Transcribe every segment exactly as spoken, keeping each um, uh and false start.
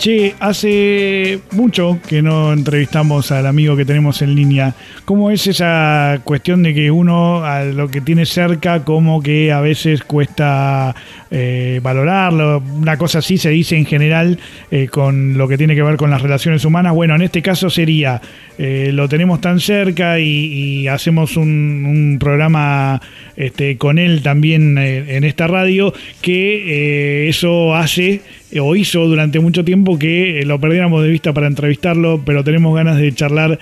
Che, hace mucho que no entrevistamos al amigo que tenemos en línea. ¿Cómo es esa cuestión de que uno a lo que tiene cerca como que a veces cuesta eh, valorarlo? Una cosa así se dice en general eh, con lo que tiene que ver con las relaciones humanas. Bueno, en este caso sería, eh, lo tenemos tan cerca y, y hacemos un, un programa este, con él también eh, en esta radio, que eh, eso hace o hizo durante mucho tiempo que lo perdiéramos de vista para entrevistarlo, pero tenemos ganas de charlar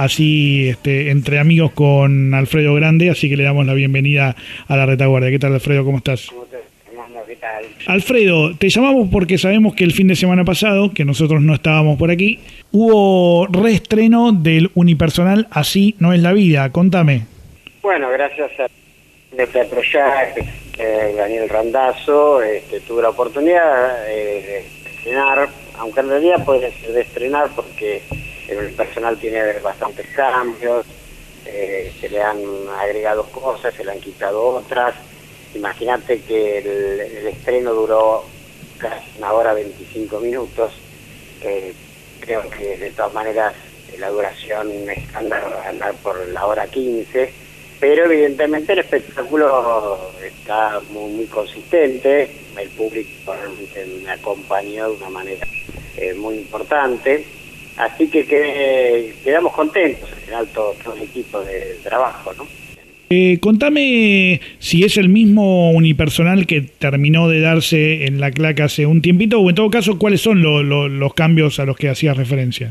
así este, entre amigos con Alfredo Grande, así que le damos la bienvenida a La Retaguardia. ¿Qué tal, Alfredo? ¿Cómo estás? ¿Cómo te llamas? ¿Qué tal? Alfredo, te llamamos porque sabemos que el fin de semana pasado, que nosotros no estábamos por aquí, hubo reestreno del unipersonal Así no es la vida. Contame. Bueno, gracias a de Teatro Ya, eh, Daniel Randazzo, este, tuve la oportunidad eh, de estrenar, aunque en realidad puede ser de estrenar porque el personal tiene bastantes cambios, eh, se le han agregado cosas, se le han quitado otras. Imagínate que el, el estreno duró casi una hora veinticinco minutos, eh, creo que de todas maneras la duración estándar va a andar por la hora quince, pero evidentemente el espectáculo está muy, muy consistente, el público realmente me acompañó de una manera eh, muy importante, así que, que quedamos contentos, en general todo, todo el equipo de trabajo, ¿no? Eh, contame si es el mismo unipersonal que terminó de darse en La Claca hace un tiempito, o en todo caso, ¿cuáles son lo, lo, los cambios a los que hacías referencia?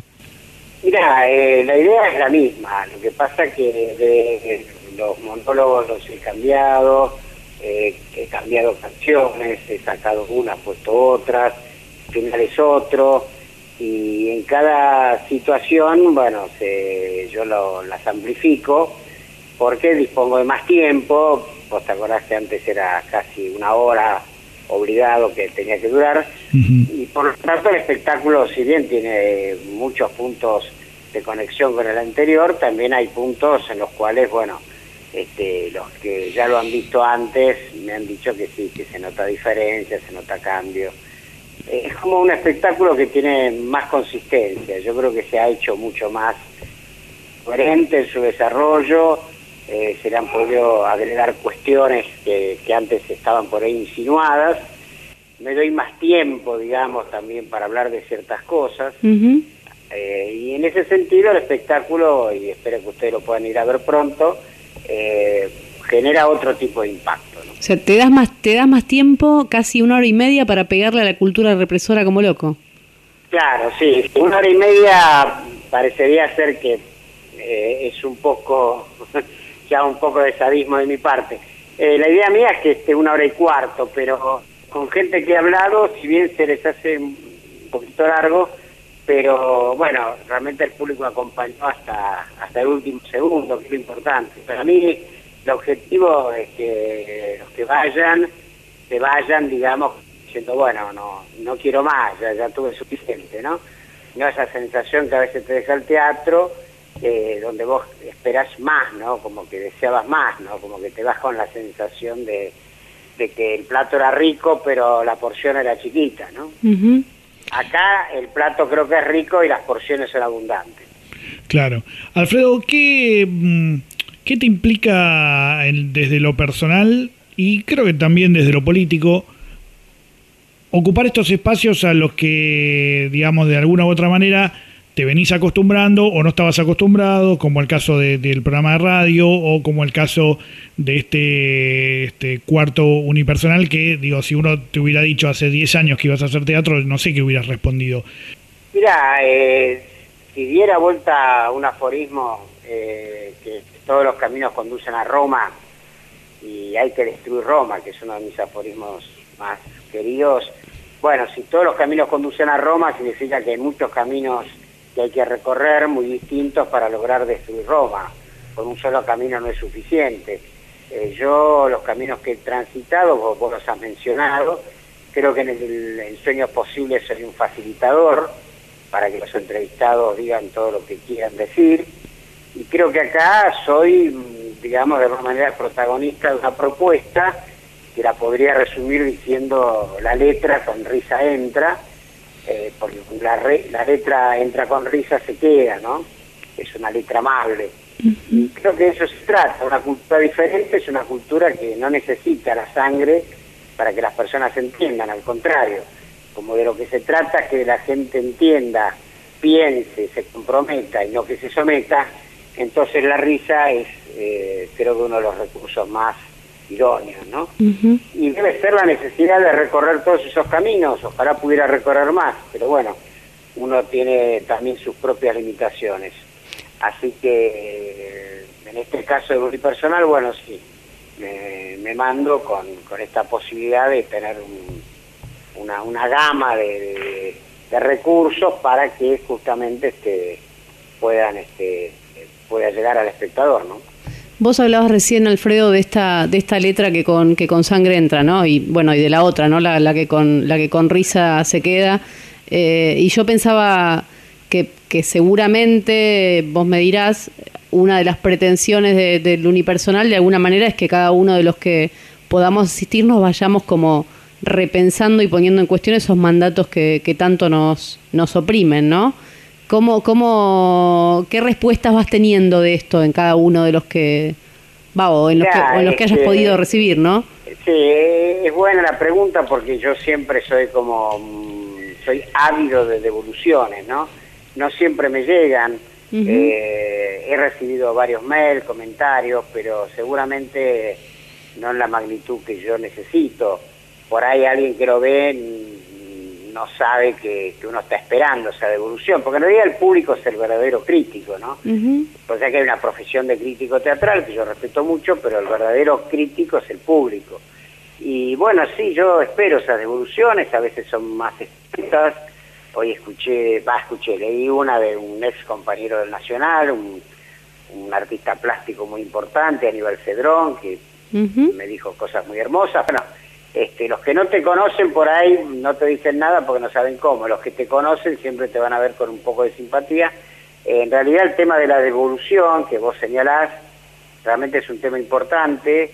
Mira, eh, la idea es la misma, lo que pasa que de, de los monólogos los he cambiado, eh, he cambiado canciones, he sacado unas, puesto otras, finales otro, y en cada situación, bueno, se, yo lo, las amplifico, porque dispongo de más tiempo. Vos te acordás que antes era casi una hora obligado que tenía que durar, uh-huh. Y por lo tanto el espectáculo, si bien tiene muchos puntos de conexión con el anterior, también hay puntos en los cuales, bueno, este, los que ya lo han visto antes me han dicho que sí, que se nota diferencia, se nota cambio. Eh, es como un espectáculo que tiene más consistencia, yo creo que se ha hecho mucho más coherente en su desarrollo, eh, se le han podido agregar cuestiones que, que antes estaban por ahí insinuadas, me doy más tiempo, digamos, también para hablar de ciertas cosas. Uh-huh. Eh, y en ese sentido el espectáculo, y espero que ustedes lo puedan ir a ver pronto, eh, genera otro tipo de impacto, ¿no? O sea, te das más, te das más tiempo, casi una hora y media, para pegarle a la cultura represora como loco. Claro, sí, una hora y media parecería ser que eh, es un poco, ya un poco de sadismo de mi parte. Eh, la idea mía es que esté una hora y cuarto, pero con gente que he hablado, si bien se les hace un poquito largo, pero bueno, realmente el público acompañó hasta hasta el último segundo, que es lo importante. Para mí el objetivo es que los que vayan, se vayan, digamos, diciendo, bueno, no no quiero más, ya, ya tuve suficiente, ¿no? No esa sensación que a veces te deja el teatro, eh, donde vos esperás más, ¿no? Como que deseabas más, ¿no? Como que te vas con la sensación de, de que el plato era rico, pero la porción era chiquita, ¿no? Uh-huh. Acá el plato creo que es rico y las porciones son abundantes. Claro. Alfredo, ¿qué, qué te implica el, desde lo personal y creo que también desde lo político ocupar estos espacios a los que, digamos, de alguna u otra manera te venís acostumbrando o no estabas acostumbrado, como el caso de, del programa de radio o como el caso de este, este cuarto unipersonal que, digo, si uno te hubiera dicho hace diez años que ibas a hacer teatro, no sé qué hubieras respondido. Mira, eh, si diera vuelta un aforismo, eh, que todos los caminos conducen a Roma y hay que destruir Roma, que es uno de mis aforismos más queridos, bueno, si todos los caminos conducen a Roma, significa que hay muchos caminos que hay que recorrer muy distintos para lograr destruir Roma. Con un solo camino no es suficiente. Eh, yo los caminos que he transitado, vos, vos los has mencionado, creo que en, el, en Sueños Posibles soy un facilitador para que los entrevistados digan todo lo que quieran decir, y creo que acá soy, digamos, de alguna manera protagonista de una propuesta que la podría resumir diciendo la letra con risa entra, eh, porque la, re, la letra Entra con risa se queda, ¿no? Es una letra amable. Uh-huh. Y creo que de eso se trata. Una cultura diferente es una cultura que no necesita la sangre para que las personas entiendan, al contrario. Como de lo que se trata es que la gente entienda, piense, se comprometa y no que se someta. Entonces la risa es, eh, creo que uno de los recursos más idóneos, ¿no? Uh-huh. Y debe ser la necesidad de recorrer todos esos caminos. Ojalá pudiera recorrer más, pero bueno, uno tiene también sus propias limitaciones. Así que en este caso de unipersonal, bueno, sí, me, me mando con, con esta posibilidad de tener un, una, una gama de, de, de recursos para que justamente este, puedan este, pueda llegar al espectador, ¿no? Vos hablabas recién, Alfredo, de esta de esta letra que con que con sangre entra, ¿no? Y bueno, y de la otra, ¿no? La, la que con la que con risa se queda. Eh, y yo pensaba que, que seguramente, vos me dirás, una de las pretensiones de, del unipersonal de alguna manera es que cada uno de los que podamos asistir nos vayamos como repensando y poniendo en cuestión esos mandatos que, que tanto nos, nos oprimen, ¿no? ¿Cómo, cómo, ¿Qué respuestas vas teniendo de esto en cada uno de los que, va, o en los, ya, que, o en los que hayas que, podido recibir, ¿no? Sí, es buena la pregunta porque yo siempre soy como, soy ávido de devoluciones, ¿no? No siempre me llegan, uh-huh. eh, he recibido varios mails, comentarios, pero seguramente no en la magnitud que yo necesito. Por ahí alguien que lo ve no sabe que, que uno está esperando esa devolución, porque en realidad el público es el verdadero crítico, ¿no? Uh-huh. O sea que hay una profesión de crítico teatral que yo respeto mucho, pero el verdadero crítico es el público. Y bueno, sí, yo espero esas devoluciones, a veces son más estrictas. Hoy escuché, va, escuché, leí una de un ex compañero del Nacional, un, un artista plástico muy importante, Aníbal Cedrón, que uh-huh. me dijo cosas muy hermosas. Bueno, Este, los que no te conocen por ahí no te dicen nada porque no saben cómo. Los que te conocen siempre te van a ver con un poco de simpatía. Eh, en realidad el tema de la devolución que vos señalás realmente es un tema importante.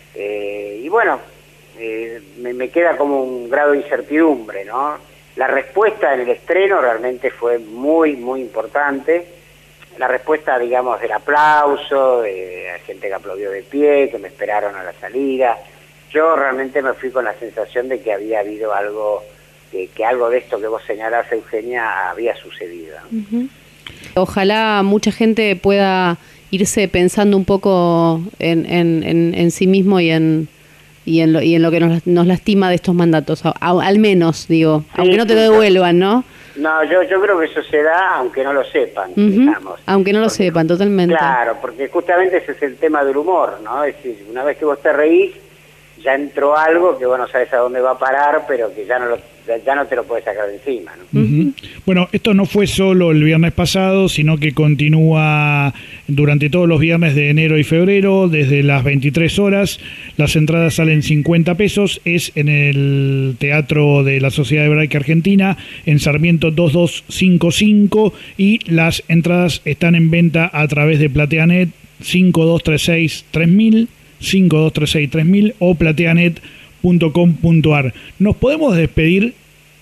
Eh, y bueno, eh, me, me queda como un grado de incertidumbre, ¿no? La respuesta en el estreno realmente fue muy, muy importante. La respuesta, digamos, del aplauso, de la gente que aplaudió de pie, que me esperaron a la salida. Yo realmente me fui con la sensación de que había habido algo, que, que algo de esto que vos señalás, Eugenia, había sucedido. Uh-huh. Ojalá mucha gente pueda irse pensando un poco en, en, en, en sí mismo y en y en lo, y en lo que nos, nos lastima de estos mandatos, a, a, al menos, digo, sí, aunque no te lo devuelvan, ¿no? No, yo yo creo que eso se da aunque no lo sepan, uh-huh. digamos. Aunque no lo porque, sepan, totalmente. Claro, porque justamente ese es el tema del humor, ¿no? Es decir, una vez que vos te reís, ya entró algo que vos no sabes a dónde va a parar, pero que ya no lo, ya no te lo puedes sacar de encima, ¿no? Uh-huh. Bueno, esto no fue solo el viernes pasado, sino que continúa durante todos los viernes de enero y febrero, desde las veintitrés horas. Las entradas salen cincuenta pesos, es en el Teatro de la Sociedad Hebraica Argentina, en Sarmiento dos dos cinco cinco, y las entradas están en venta a través de PlateaNet cinco dos tres seis tres mil, cinco dos tres seis tres mil o plateanet punto com punto ar. Nos podemos despedir.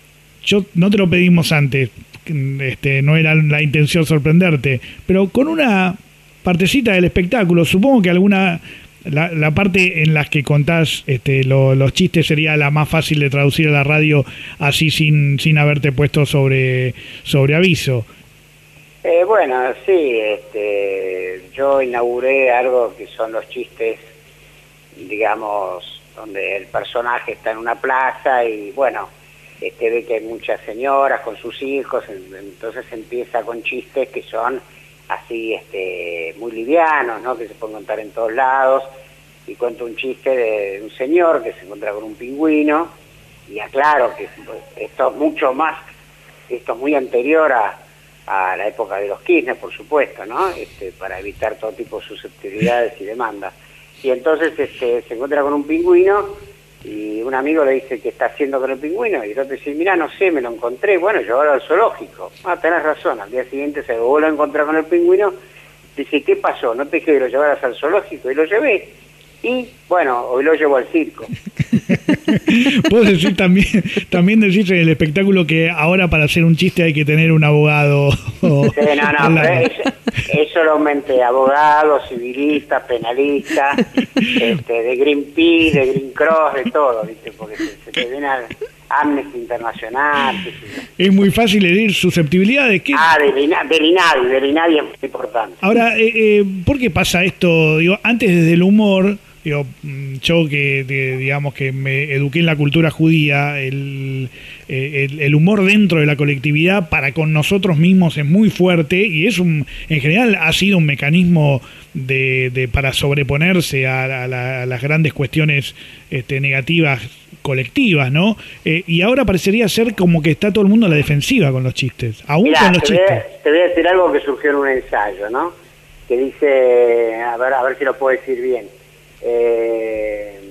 Yo no te lo pedimos antes, este, no era la intención sorprenderte, pero con una partecita del espectáculo. Supongo que alguna la, la parte en la que contás este, lo, los chistes sería la más fácil de traducir a la radio, así sin sin haberte puesto sobre sobre aviso. Eh, bueno, sí, este, yo inauguré algo que son los chistes, digamos, donde el personaje está en una plaza y, bueno, este ve que hay muchas señoras con sus hijos, entonces empieza con chistes que son así, este, muy livianos, ¿no? Que se pueden contar en todos lados, y cuenta un chiste de un señor que se encuentra con un pingüino, y aclaro que esto es mucho más, esto es muy anterior a, a la época de los Kirchner, por supuesto, ¿no? Este, para evitar todo tipo de susceptibilidades y demandas. Y entonces este, se encuentra con un pingüino y un amigo le dice, ¿qué está haciendo con el pingüino? Y el otro dice, mira, no sé, me lo encontré, bueno, llevarlo al zoológico. Ah, tenés razón, al día siguiente se vuelve a encontrar con el pingüino, dice, ¿qué pasó? ¿No te dije que lo llevaras al zoológico? Y lo llevé. Y, bueno, hoy lo llevo al circo. Puedo decir también, también decís en el espectáculo que ahora para hacer un chiste hay que tener un abogado. O, sí, no, no, pero es, es solamente abogado, civilista, penalista, este, de Greenpeace, de Green Cross, de todo, ¿viste? Porque se, se te viene a Amnesty Internacional. Es muy fácil herir susceptibilidades. ¿Qué? Ah, del INADI, del INADI, del INADI es muy importante. Ahora, eh, eh, ¿por qué pasa esto? Digo, antes desde el humor... Digo, yo que de, digamos que me eduqué en la cultura judía, el, el, el humor dentro de la colectividad para con nosotros mismos es muy fuerte y es un, en general ha sido un mecanismo de, de para sobreponerse a, a, la, a las grandes cuestiones este, negativas colectivas, ¿no? Eh, y ahora parecería ser como que está todo el mundo a la defensiva con los chistes, aún Mirá, con los te chistes. Voy a, te voy a decir algo que surgió en un ensayo, ¿no? Que dice, a ver, a ver si lo puedo decir bien. Eh,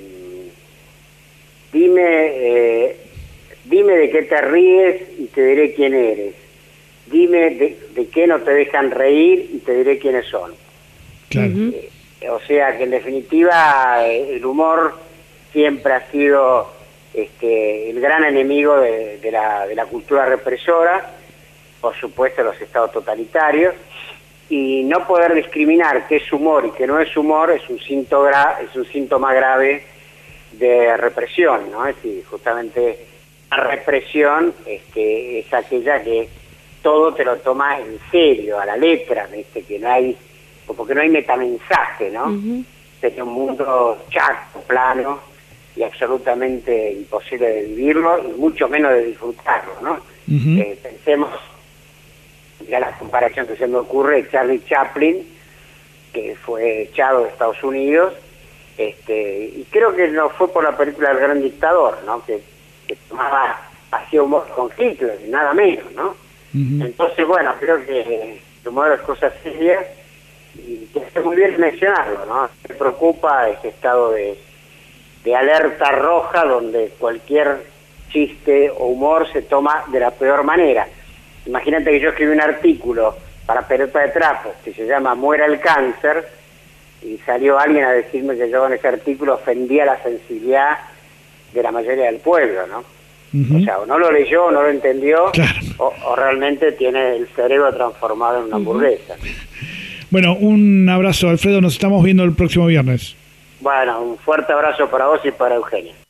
dime eh, dime de qué te ríes y te diré quién eres. Dime de, de qué no te dejan reír y te diré quiénes son. Claro. Eh, o sea que en definitiva eh, el humor siempre ha sido este, el gran enemigo de, de, la, de la cultura represora, por supuesto los estados totalitarios. Y no poder discriminar qué es humor y qué no es humor es un síntoma, gra es un síntoma grave de represión, ¿no? Es decir, justamente la represión este, es aquella que todo te lo toma en serio, a la letra, ¿viste? Que no hay, porque no hay metamensaje, ¿no? Uh-huh. Es un mundo chato, plano y absolutamente imposible de vivirlo y mucho menos de disfrutarlo, ¿no? Uh-huh. eh, pensemos ya la comparación que se me ocurre es Charlie Chaplin, que fue echado de Estados Unidos, este, y creo que no fue por la película El Gran Dictador, ¿no? Que, que tomaba, hacía humor con Hitler, y nada menos, ¿no? Uh-huh. Entonces, bueno, creo que el humor es cosa seria, y que está muy bien mencionarlo, ¿no? Me preocupa ese estado de, de alerta roja, donde cualquier chiste o humor se toma de la peor manera. Imagínate que yo escribí un artículo para Pelota de Trapos que se llama Muera el cáncer y salió alguien a decirme que yo con ese artículo ofendía la sensibilidad de la mayoría del pueblo, ¿no? Uh-huh. O sea, o no lo leyó, o no lo entendió, claro. o, o realmente tiene el cerebro transformado en una hamburguesa. Uh-huh. Bueno, un abrazo, Alfredo, nos estamos viendo el próximo viernes. Bueno, un fuerte abrazo para vos y para Eugenia.